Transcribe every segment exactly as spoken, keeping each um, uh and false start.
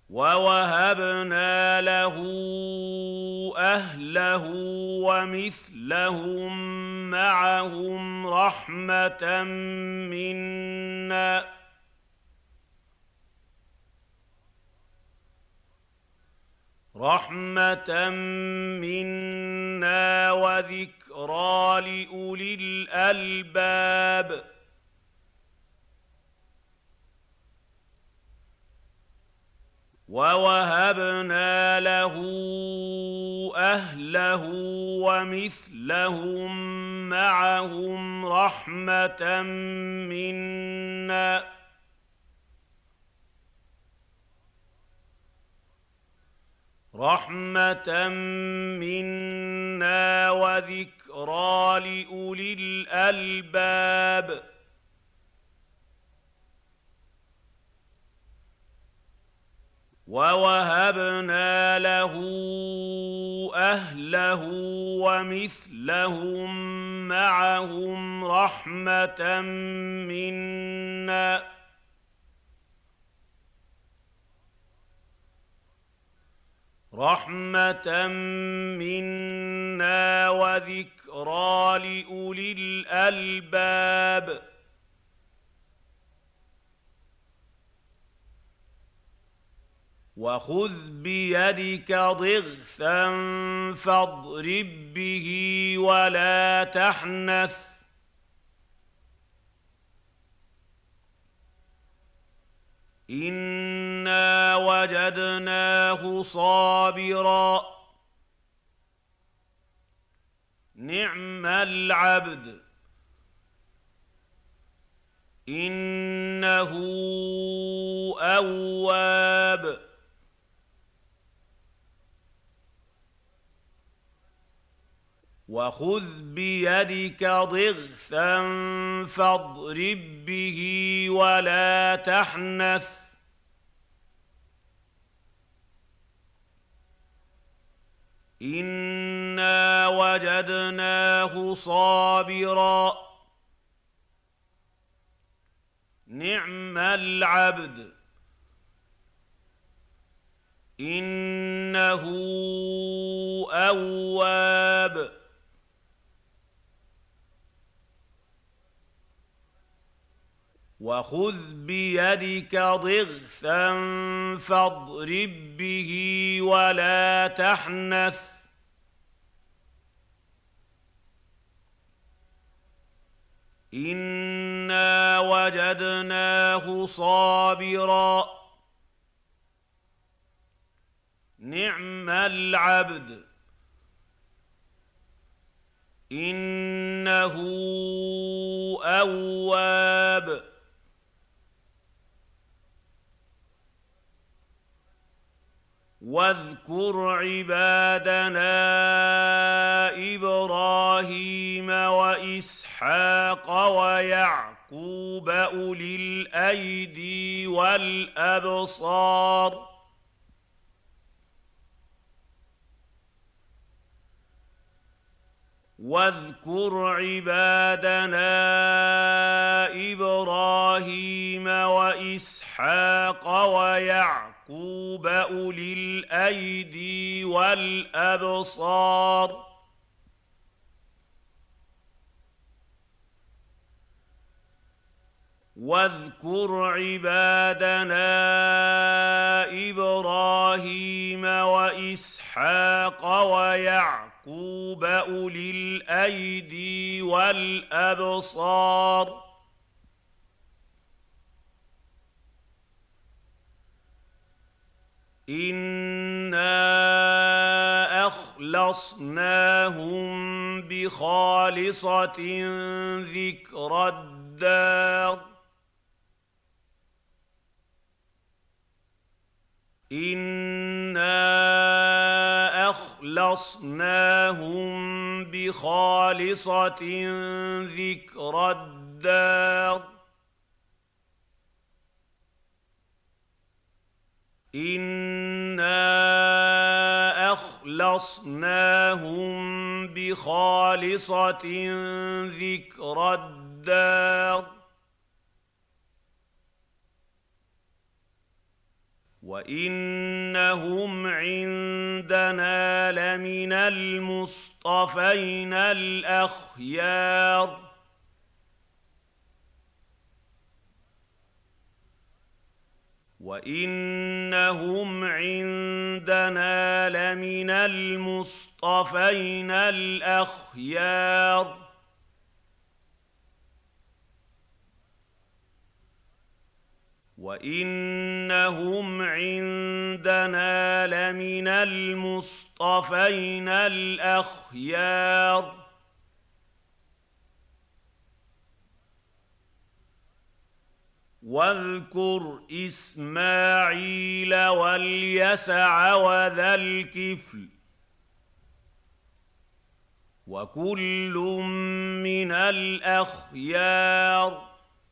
وَوَهَبْنَا لَهُ أَهْلَهُ وَمِثْلَهُم مَّعَهُمْ رَحْمَةً مِّنَّا رَحْمَةً مِّنَّا وَذِكْرَىٰ لِأُولِي الْأَلْبَابِ. وَوَهَبْنَا لَهُ أَهْلَهُ وَمِثْلَهُم مَّعَهُمْ رَحْمَةً مِّنَّا رَحْمَةً مِّنَّا وَذِكْرَىٰ لِأُولِي الْأَلْبَابِ. وَوَهَبْنَا لَهُ أَهْلَهُ وَمِثْلَهُم مَّعَهُمْ رَحْمَةً مِّنَّا رَحْمَةً مِّنَّا وَذِكْرَىٰ لِأُولِي الْأَلْبَابِ. وَخُذْ بِيَدِكَ ضِغْثًا فَاضْرِب بِّهِ وَلَا تَحْنَثْ ۗ إِنَّا وَجَدْنَاهُ صَابِرًا نِّعْمَ الْعَبْدُ إِنَّهُ أَوَّابٌ. وَخُذْ بِيَدِكَ ضِغْثًا فَاضْرِب بِّهِ وَلَا تَحْنَثْ ۗ إِنَّا وَجَدْنَاهُ صَابِرًا نِّعْمَ الْعَبْدُ إِنَّهُ أَوَّابٌ. وَخُذْ بِيَدِكَ ضِغْثًا فَاضْرِب بِّهِ وَلَا تَحْنَثْ ۗ إِنَّا وَجَدْنَاهُ صَابِرًا نِّعْمَ الْعَبْدُ إِنَّهُ أَوَّابٌ. وَاذْكُرْ عِبَادَنَا إِبْرَاهِيمَ وَإِسْحَاقَ وَيَعْقُوبَ أُولِي الْأَيْدِي وَالْأَبْصَارِ. وَاذْكُرْ عِبَادَنَا إِبْرَاهِيمَ وَإِسْحَاقَ وَيَعْقُوبَ أُولِي الْأَيْدِي وَالْأَبْصَارِ. وَاذْكُرْ عِبَادَنَا إِبْرَاهِيمَ وَإِسْحَاقَ وَيَعْقُوبَ أُولِي الْأَيْدِي وَالْأَبْصَارِ. إِنَّا أَخْلَصْنَاهُم بِخَالِصَةٍ ذِكْرَى الدَّارِ. إِنَّا أَخْلَصْنَاهُم بِخَالِصَةٍ ذِكْرَى الدَّارِ. إِنَّا أَخْلَصْنَاهُم بِخَالِصَةٍ ذِكْرَى الدَّارِ. وإنهم عندنا لمن المصطفين الأخيار وإنهم عندنا لمن المصطفين الأخيار وإنهم عندنا لمن المصطفين الأخيار واذكر إسماعيل واليسع وذا الكفل وكل من الأخيار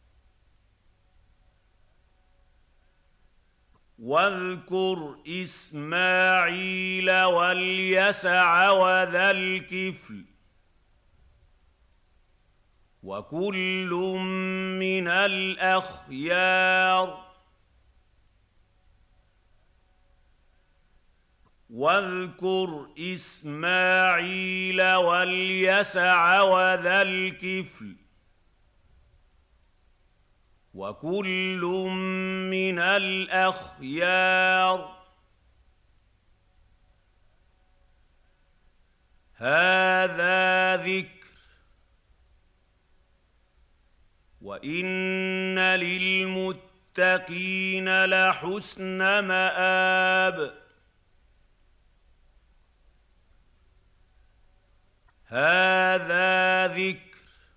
واذكر إسماعيل واليسع وذا الكفل وكل من الأخيار واذكر إسماعيل واليسع وذا الكفل وكل من الأخيار هذا ذكر وإن للمتقين لحسن مآب هذا ذكر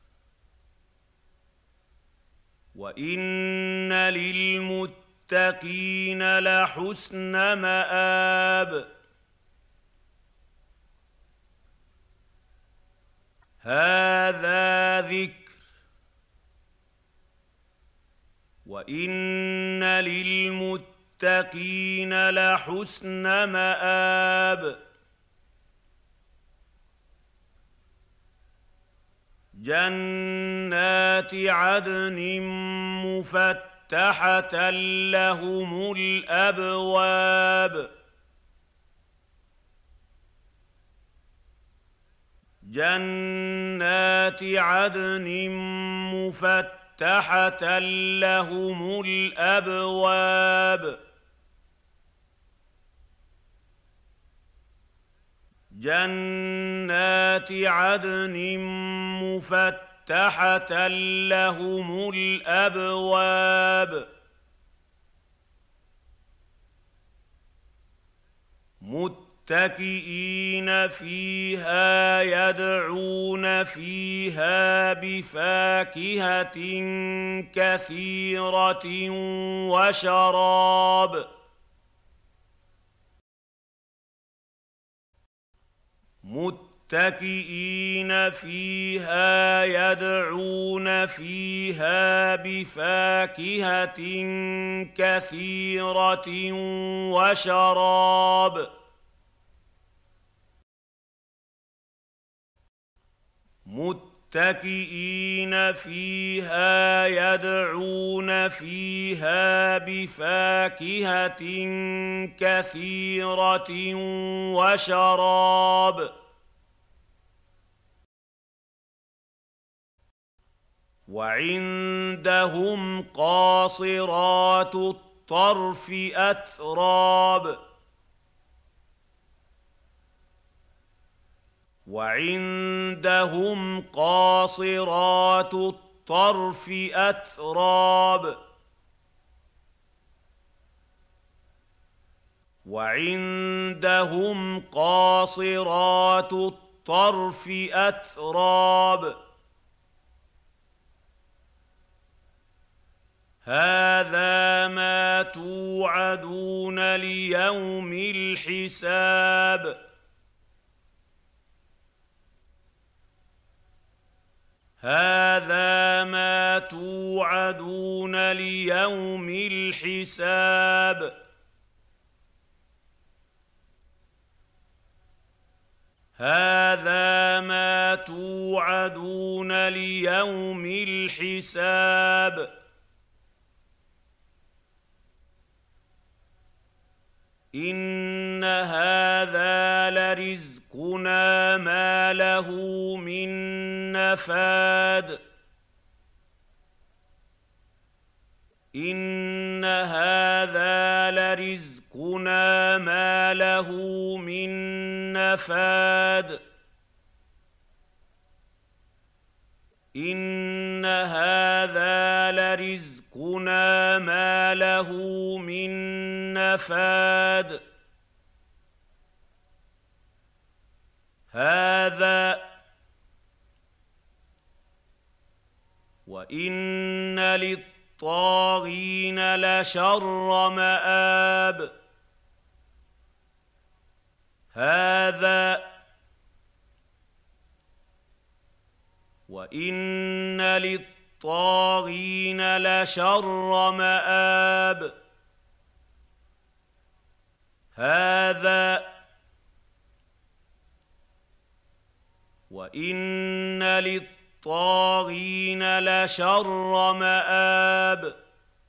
وإن للمتقين لحسن مآب هذا ذكر وإن للمتقين لحسن مآب جنات عدن مفتحة لهم الأبواب جنات عدن مفتحة لهم الأبواب جنات عدن مفتحة لهم الأبواب متكئين فيها يدعون فيها بفاكهة كثيرة وشراب متكئين فيها يدعون فيها بفاكهة كثيرة وشراب متكئين فيها يدعون فيها بفاكهة كثيرة وشراب وعندهم قاصرات الطرف أتراب وعندهم قاصرات الطرف أتراب وعندهم قاصرات الطرف أتراب هذا ما توعدون ليوم الحساب هذا ما توعدون ليوم الحساب هذا ما توعدون ليوم الحساب إن هذا لرزقنا ما له من نفاد إن هذا لرزقنا ما له من نفاد إن هذا لرزقنا ما له من نفاد هذا وإن للطاغين لشر مآب هذا وإن للطاغين لشر مآب هذا وإن للطاغين لشر مآب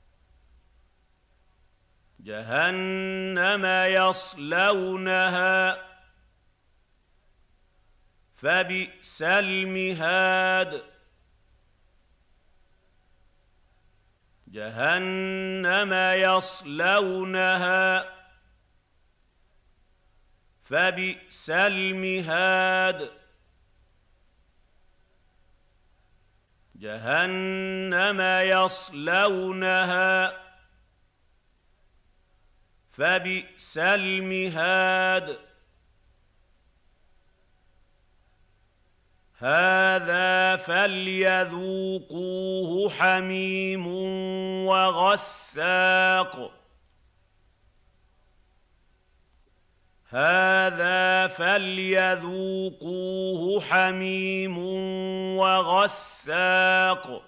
جهنم يصلونها فبئس المهاد جهنم يصلونها فبئس المهاد جهنم يصلونها فبئس المهاد هذا فليذوقوه حميم وغساق هذا فليذوقوه حميم وغساق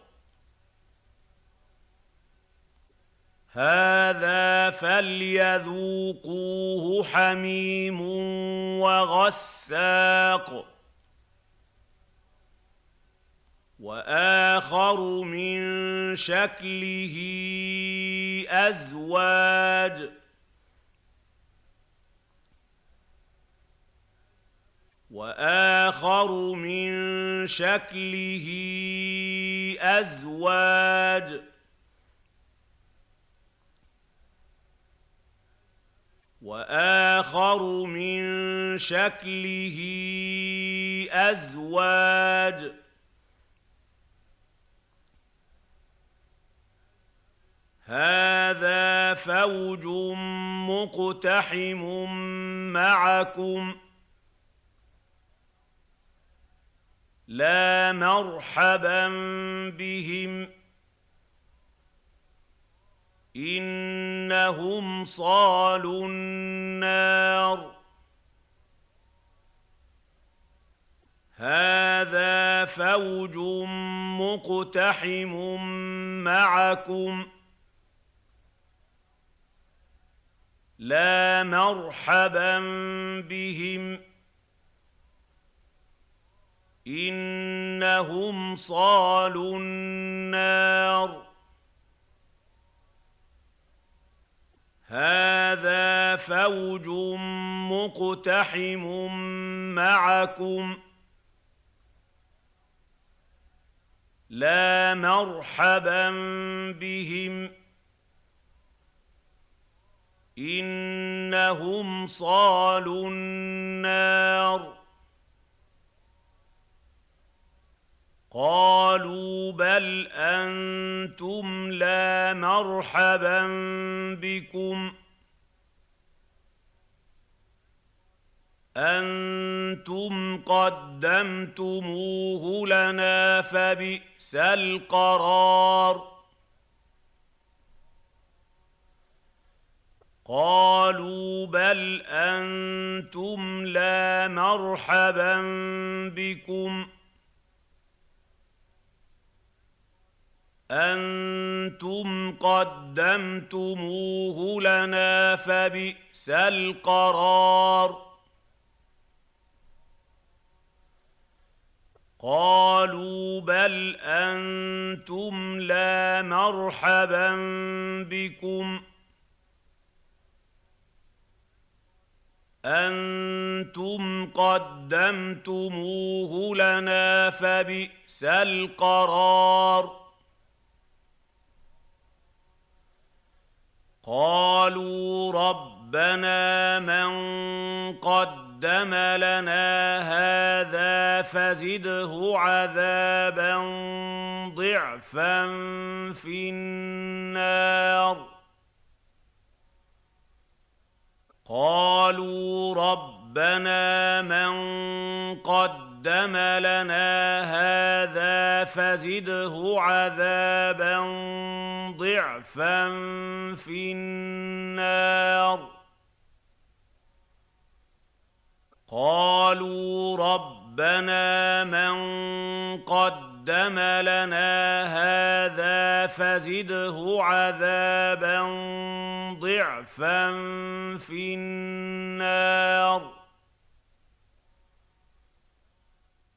هذا فليذوقوه حميم وغساق وآخر من شكله أزواج وآخر من شكله أزواج وآخر من شكله أزواج هذا فوج مقتحم معكم لا مرحبا بهم إنهم صالوا النار هذا فوج مقتحم معكم لا مرحبا بهم إنهم صالوا النار هذا فوج مقتحم معكم لا مرحبا بهم إنهم صالوا النار قالوا بل أنتم لا مرحبا بكم أنتم قدمتموه لنا فبئس القرار قالوا بل أنتم لا مرحبا بكم أنتم قدمتموه لنا فبئس القرار قالوا بل أنتم لا مرحبا بكم أنتم قدمتموه لنا فبئس القرار قالوا ربنا من قدم لنا هذا فزده عذابا ضعفا في النار قالوا ربنا من قدم لنا هذا فزده عذابا ضعفا في النار قالوا ربنا من قدم لنا هذا فزده عذابا ضعفا في النار